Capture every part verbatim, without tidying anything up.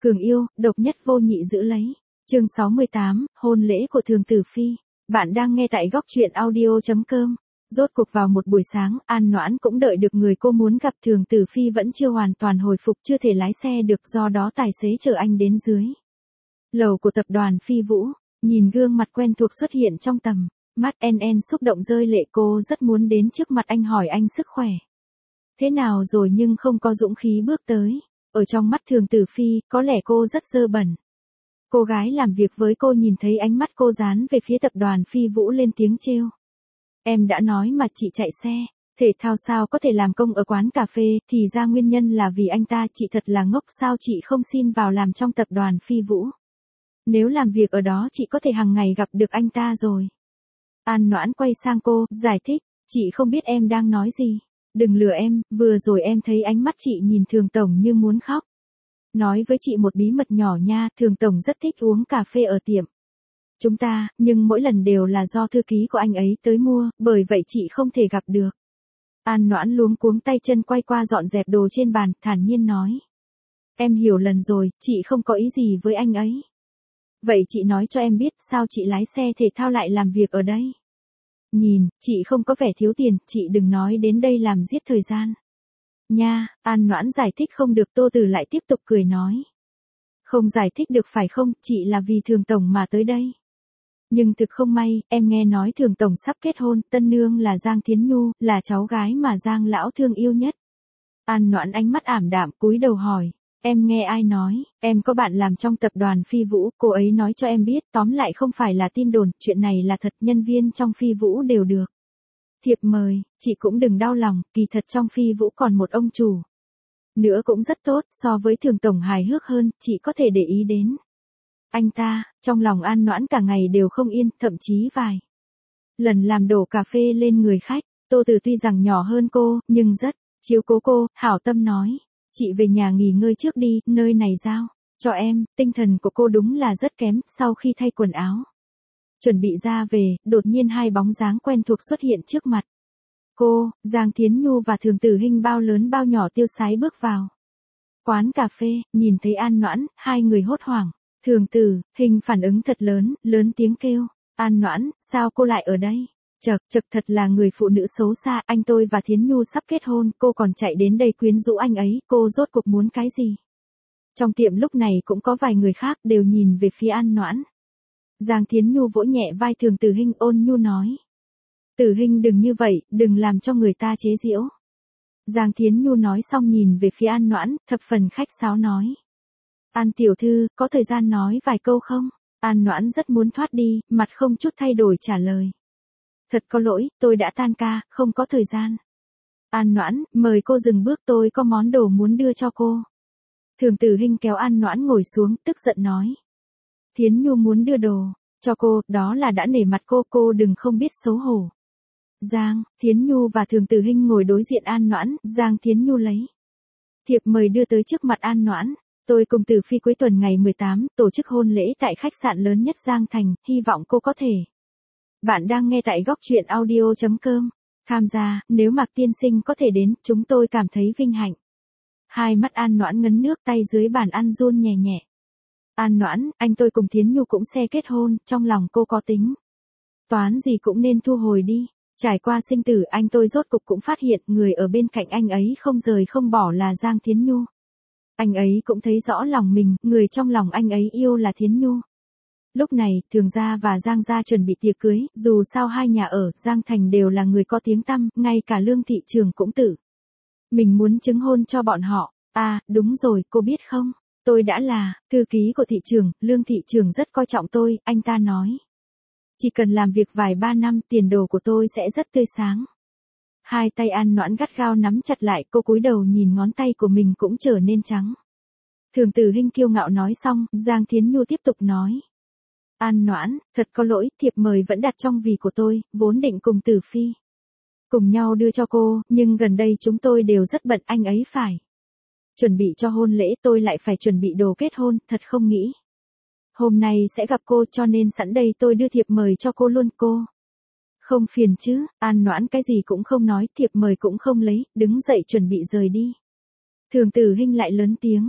Cường yêu, độc nhất vô nhị giữ lấy. Chương sáu mươi tám, hôn lễ của Thường Tử Phi. Bạn đang nghe tại góc truyện audio chấm com. Rốt cuộc vào một buổi sáng, An Noãn cũng đợi được người cô muốn gặp. Thường Tử Phi vẫn chưa hoàn toàn hồi phục, chưa thể lái xe được, do đó tài xế chở anh đến dưới lầu của tập đoàn Phi Vũ. Nhìn gương mặt quen thuộc xuất hiện trong tầm mắt, en en xúc động rơi lệ, cô rất muốn đến trước mặt anh hỏi anh sức khỏe thế nào rồi nhưng không có dũng khí bước tới. Ở trong mắt Thường Tử Phi, có lẽ cô rất dơ bẩn. Cô gái làm việc với cô nhìn thấy ánh mắt cô dán về phía tập đoàn Phi Vũ lên tiếng trêu. Em đã nói mà chị chạy xe, thể thao sao có thể làm công ở quán cà phê, thì ra nguyên nhân là vì anh ta. Chị thật là ngốc, sao chị không xin vào làm trong tập đoàn Phi Vũ? Nếu làm việc ở đó chị có thể hàng ngày gặp được anh ta rồi. An Noãn quay sang cô, giải thích, chị không biết em đang nói gì. Đừng lừa em, vừa rồi em thấy ánh mắt chị nhìn Thường Tổng như muốn khóc. Nói với chị một bí mật nhỏ nha, Thường Tổng rất thích uống cà phê ở tiệm chúng ta, nhưng mỗi lần đều là do thư ký của anh ấy tới mua, bởi vậy chị không thể gặp được. An Noãn luống cuống tay chân quay qua dọn dẹp đồ trên bàn, thản nhiên nói. Em hiểu lần rồi, chị không có ý gì với anh ấy. Vậy chị nói cho em biết sao chị lái xe thể thao lại làm việc ở đây? Nhìn, chị không có vẻ thiếu tiền, chị đừng nói đến đây làm giết thời gian. Nha, An Noãn giải thích không được, Tô Tử lại tiếp tục cười nói. Không giải thích được phải không, chị là vì Thường Tổng mà tới đây. Nhưng thực không may, em nghe nói Thường Tổng sắp kết hôn, tân nương là Giang Thiến Nhu, là cháu gái mà Giang lão thương yêu nhất. An Noãn ánh mắt ảm đạm cúi đầu hỏi. Em nghe ai nói, em có bạn làm trong tập đoàn Phi Vũ, cô ấy nói cho em biết, tóm lại không phải là tin đồn, chuyện này là thật, nhân viên trong Phi Vũ đều được thiệp mời, chị cũng đừng đau lòng, kỳ thật trong Phi Vũ còn một ông chủ nữa cũng rất tốt, so với Thường Tổng hài hước hơn, chị có thể để ý đến anh ta. Trong lòng An Noãn cả ngày đều không yên, thậm chí vài lần làm đổ cà phê lên người khách. Tô Tử tuy rằng nhỏ hơn cô, nhưng rất chiếu cố cô, hảo tâm nói. Chị về nhà nghỉ ngơi trước đi, nơi này giao cho em. Tinh thần của cô đúng là rất kém. Sau khi thay quần áo, chuẩn bị ra về, đột nhiên hai bóng dáng quen thuộc xuất hiện trước mặt cô. Giang Thiến Nhu và Thường Tử Hinh bao lớn bao nhỏ tiêu sái bước vào quán cà phê. Nhìn thấy An Noãn, hai người hốt hoảng. Thường Tử Hinh phản ứng thật lớn, lớn tiếng kêu. An Noãn, sao cô lại ở đây? Chậc chậc, thật là người phụ nữ xấu xa, anh tôi và Thiến Nhu sắp kết hôn, cô còn chạy đến đây quyến rũ anh ấy, cô rốt cuộc muốn cái gì? Trong tiệm lúc này cũng có vài người khác đều nhìn về phía An Noãn. Giang Thiến Nhu vỗ nhẹ vai Thường Tử Hinh, ôn nhu nói. Tử Hinh đừng như vậy, đừng làm cho người ta chế giễu. Giang Thiến Nhu nói xong nhìn về phía An Noãn, thập phần khách sáo nói. An tiểu thư, có thời gian nói vài câu không? An Noãn rất muốn thoát đi, mặt không chút thay đổi trả lời. Thật có lỗi, tôi đã tan ca, không có thời gian. An Noãn, mời cô dừng bước, tôi có món đồ muốn đưa cho cô. Thường Tử Hinh kéo An Noãn ngồi xuống, tức giận nói. Thiến Nhu muốn đưa đồ cho cô, đó là đã nể mặt cô, cô đừng không biết xấu hổ. Giang Thiến Nhu và Thường Tử Hinh ngồi đối diện An Noãn, Giang Thiến Nhu lấy thiệp mời đưa tới trước mặt An Noãn. Tôi cùng Tử Phi cuối tuần ngày mười tám, tổ chức hôn lễ tại khách sạn lớn nhất Giang Thành, hy vọng cô có thể. Bạn đang nghe tại góc truyện audio chấm com. Tham gia, nếu Mạc tiên sinh có thể đến, chúng tôi cảm thấy vinh hạnh. Hai mắt An Noãn ngấn nước, tay dưới bàn ăn run nhẹ nhẹ. An Noãn, anh tôi cùng Thiến Nhu cũng sẽ kết hôn, trong lòng cô có tính toán gì cũng nên thu hồi đi. Trải qua sinh tử, anh tôi rốt cục cũng phát hiện người ở bên cạnh anh ấy không rời không bỏ là Giang Thiến Nhu. Anh ấy cũng thấy rõ lòng mình, người trong lòng anh ấy yêu là Thiến Nhu. Lúc này, Thường gia và Giang gia chuẩn bị tiệc cưới, dù sao hai nhà ở Giang Thành đều là người có tiếng tăm, ngay cả Lương thị trường cũng tự mình muốn chứng hôn cho bọn họ. À, đúng rồi, cô biết không? Tôi đã là thư ký của thị trường, Lương thị trường rất coi trọng tôi, anh ta nói. Chỉ cần làm việc vài ba năm, tiền đồ của tôi sẽ rất tươi sáng. Hai tay An Noãn gắt gao nắm chặt lại, cô cúi đầu nhìn ngón tay của mình cũng trở nên trắng. Thường Tử Hinh kiêu ngạo nói xong, Giang Thiến Nhu tiếp tục nói. An Noãn, thật có lỗi, thiệp mời vẫn đặt trong ví của tôi, vốn định cùng Tử Phi cùng nhau đưa cho cô, nhưng gần đây chúng tôi đều rất bận, anh ấy phải chuẩn bị cho hôn lễ, tôi lại phải chuẩn bị đồ kết hôn, thật không nghĩ hôm nay sẽ gặp cô, cho nên sẵn đây tôi đưa thiệp mời cho cô luôn. Cô không phiền chứ? An Noãn cái gì cũng không nói, thiệp mời cũng không lấy, đứng dậy chuẩn bị rời đi. Thường Tử Hinh lại lớn tiếng.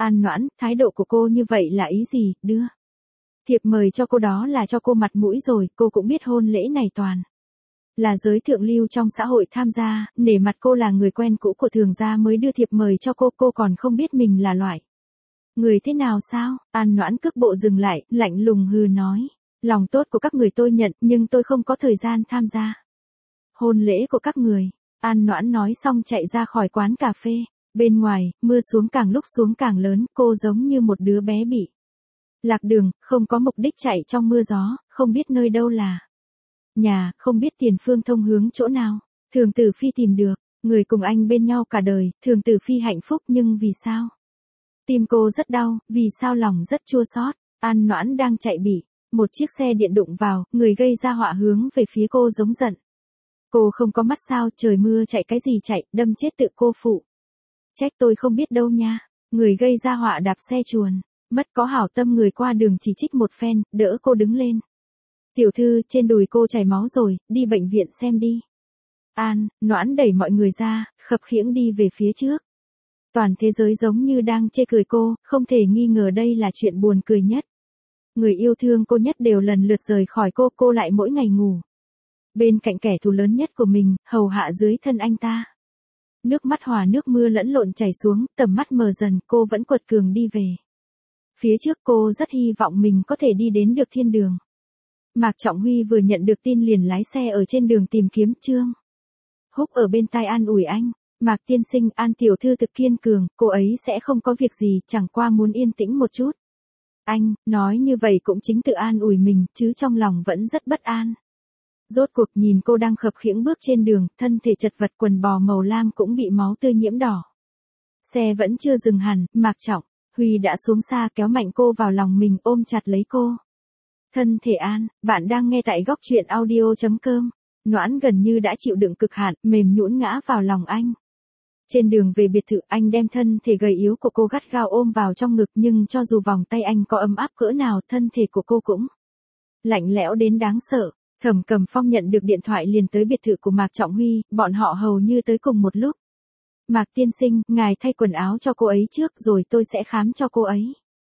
An Noãn, thái độ của cô như vậy là ý gì, đưa. Thiệp mời cho cô đó là cho cô mặt mũi rồi, cô cũng biết hôn lễ này toàn là giới thượng lưu trong xã hội tham gia, nể mặt cô là người quen cũ của thường gia mới đưa thiệp mời cho cô, cô còn không biết mình là loại người thế nào sao? An Noãn cước bộ dừng lại, lạnh lùng hừ nói. Lòng tốt của các người tôi nhận, nhưng tôi không có thời gian tham gia hôn lễ của các người. An Noãn nói xong chạy ra khỏi quán cà phê. Bên ngoài, mưa xuống càng lúc xuống càng lớn, cô giống như một đứa bé bị lạc đường, không có mục đích chạy trong mưa gió, không biết nơi đâu là nhà, không biết tiền phương thông hướng chỗ nào. Thường Tử Phi tìm được, người cùng anh bên nhau cả đời, Thường Tử Phi hạnh phúc nhưng vì sao? Tim cô rất đau, vì sao lòng rất chua xót. An Noãn đang chạy bị một chiếc xe điện đụng vào, người gây ra họa hướng về phía cô giống giận. Cô không có mắt sao, trời mưa chạy cái gì chạy, đâm chết tự cô phụ. Trách tôi không biết đâu nha. Người gây ra họa đạp xe chuồn, mất có hảo tâm người qua đường chỉ trích một phen, đỡ cô đứng lên. Tiểu thư, trên đùi cô chảy máu rồi, đi bệnh viện xem đi. An Noãn đẩy mọi người ra, khập khiễng đi về phía trước. Toàn thế giới giống như đang chê cười cô, không thể nghi ngờ đây là chuyện buồn cười nhất. Người yêu thương cô nhất đều lần lượt rời khỏi cô, cô lại mỗi ngày ngủ bên cạnh kẻ thù lớn nhất của mình, hầu hạ dưới thân anh ta. Nước mắt hòa nước mưa lẫn lộn chảy xuống, tầm mắt mờ dần, cô vẫn quật cường đi về phía trước. Cô rất hy vọng mình có thể đi đến được thiên đường. Mạc Trọng Huy vừa nhận được tin liền lái xe ở trên đường tìm kiếm Trương Húc ở bên tai an ủi anh. Mạc tiên sinh, An tiểu thư thực kiên cường, cô ấy sẽ không có việc gì, chẳng qua muốn yên tĩnh một chút. Anh, nói như vậy cũng chính tự an ủi mình, chứ trong lòng vẫn rất bất an. Rốt cuộc nhìn cô đang khập khiễng bước trên đường, thân thể chật vật, quần bò màu lam cũng bị máu tươi nhiễm đỏ. Xe vẫn chưa dừng hẳn, Mạc Trọng Huy đã xuống xa kéo mạnh cô vào lòng mình, ôm chặt lấy cô. Thân thể An, bạn đang nghe tại góc truyện audio chấm com. Noãn gần như đã chịu đựng cực hạn, mềm nhũn ngã vào lòng anh. Trên đường về biệt thự, anh đem thân thể gầy yếu của cô gắt gao ôm vào trong ngực, nhưng cho dù vòng tay anh có ấm áp cỡ nào, thân thể của cô cũng lạnh lẽo đến đáng sợ. Thẩm Cầm Phong nhận được điện thoại liền tới biệt thự của Mạc Trọng Huy, bọn họ hầu như tới cùng một lúc. Mạc tiên sinh, ngài thay quần áo cho cô ấy trước rồi tôi sẽ khám cho cô ấy.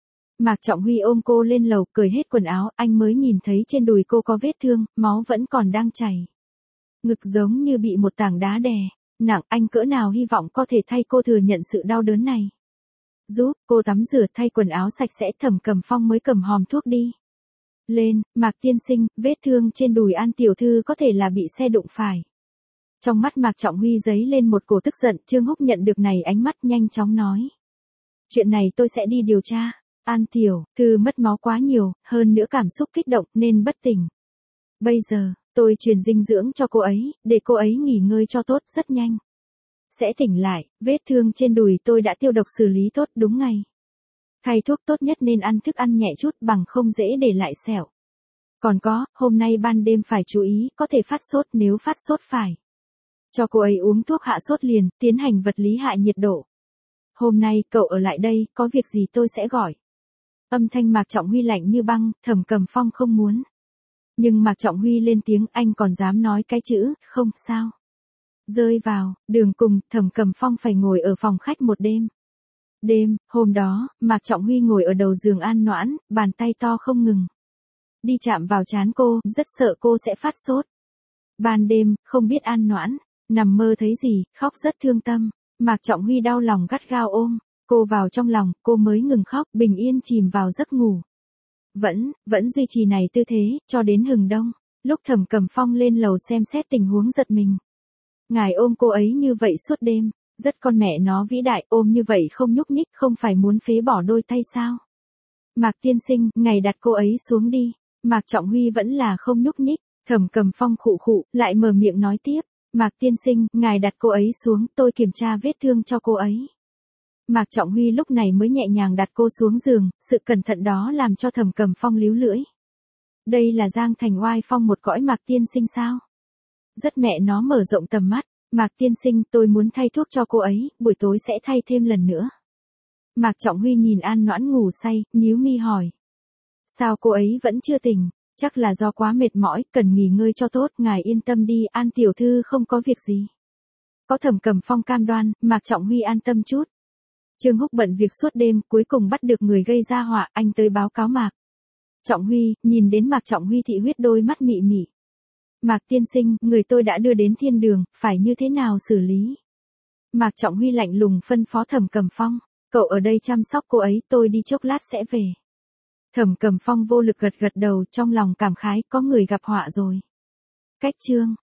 Mạc Trọng Huy ôm cô lên lầu, cởi hết quần áo, anh mới nhìn thấy trên đùi cô có vết thương, máu vẫn còn đang chảy. Ngực giống như bị một tảng đá đè nặng, anh cỡ nào hy vọng có thể thay cô thừa nhận sự đau đớn này. Giúp cô tắm rửa thay quần áo sạch sẽ, Thẩm Cầm Phong mới cầm hòm thuốc đi lên. Mạc tiên sinh, vết thương trên đùi An tiểu thư có thể là bị xe đụng phải. Trong mắt Mạc Trọng Huy giấy lên một cổ tức giận, Trương Húc nhận được này ánh mắt nhanh chóng nói. Chuyện này tôi sẽ đi điều tra. An tiểu thư mất máu quá nhiều, hơn nữa cảm xúc kích động nên bất tỉnh. Bây giờ, tôi truyền dinh dưỡng cho cô ấy, để cô ấy nghỉ ngơi cho tốt, rất nhanh sẽ tỉnh lại. Vết thương trên đùi tôi đã tiêu độc xử lý tốt đúng ngày. Thay thuốc tốt nhất nên ăn thức ăn nhẹ chút, bằng không dễ để lại sẹo. Còn có, hôm nay ban đêm phải chú ý, có thể phát sốt, nếu phát sốt phải cho cô ấy uống thuốc hạ sốt liền, tiến hành vật lý hạ nhiệt độ. Hôm nay cậu ở lại đây, có việc gì tôi sẽ gọi. Âm thanh Mạc Trọng Huy lạnh như băng, Thẩm Cầm Phong không muốn. Nhưng Mạc Trọng Huy lên tiếng, anh còn dám nói cái chữ, không sao. Rơi vào đường cùng, Thẩm Cầm Phong phải ngồi ở phòng khách một đêm. Đêm, hôm đó, Mạc Trọng Huy ngồi ở đầu giường An Noãn, bàn tay to không ngừng đi chạm vào trán cô, rất sợ cô sẽ phát sốt. Ban đêm, không biết An Noãn nằm mơ thấy gì, khóc rất thương tâm. Mạc Trọng Huy đau lòng gắt gao ôm cô vào trong lòng, cô mới ngừng khóc, bình yên chìm vào giấc ngủ. Vẫn, vẫn duy trì này tư thế, cho đến hừng đông. Lúc Thẩm Cầm Phong lên lầu xem xét tình huống giật mình. Ngài ôm cô ấy như vậy suốt đêm, rất con mẹ nó vĩ đại, ôm như vậy không nhúc nhích, không phải muốn phế bỏ đôi tay sao? Mạc tiên sinh, ngài đặt cô ấy xuống đi. Mạc Trọng Huy vẫn là không nhúc nhích. Thẩm Cầm Phong khụ khụ, lại mở miệng nói tiếp. Mạc tiên sinh, ngài đặt cô ấy xuống, tôi kiểm tra vết thương cho cô ấy. Mạc Trọng Huy lúc này mới nhẹ nhàng đặt cô xuống giường, sự cẩn thận đó làm cho Thẩm Cầm Phong líu lưỡi. Đây là Giang Thành oai phong một cõi Mạc tiên sinh sao? Rất mẹ nó mở rộng tầm mắt. Mạc tiên sinh, tôi muốn thay thuốc cho cô ấy, buổi tối sẽ thay thêm lần nữa. Mạc Trọng Huy nhìn An Noãn ngủ say, nhíu mi hỏi. Sao cô ấy vẫn chưa tỉnh? Chắc là do quá mệt mỏi, cần nghỉ ngơi cho tốt, ngài yên tâm đi, An tiểu thư không có việc gì. Có Thẩm Cầm Phong cam đoan, Mạc Trọng Huy an tâm chút. Trương Húc bận việc suốt đêm, cuối cùng bắt được người gây ra họa, anh tới báo cáo Mạc Trọng Huy, nhìn đến Mạc Trọng Huy thị huyết đôi mắt mị mị. Mạc tiên sinh, người tôi đã đưa đến thiên đường, phải như thế nào xử lý? Mạc Trọng Huy lạnh lùng phân phó Thẩm Cầm Phong, cậu ở đây chăm sóc cô ấy, tôi đi chốc lát sẽ về. Thẩm Cầm Phong vô lực gật gật đầu, trong lòng cảm khái, có người gặp họa rồi. Cách chương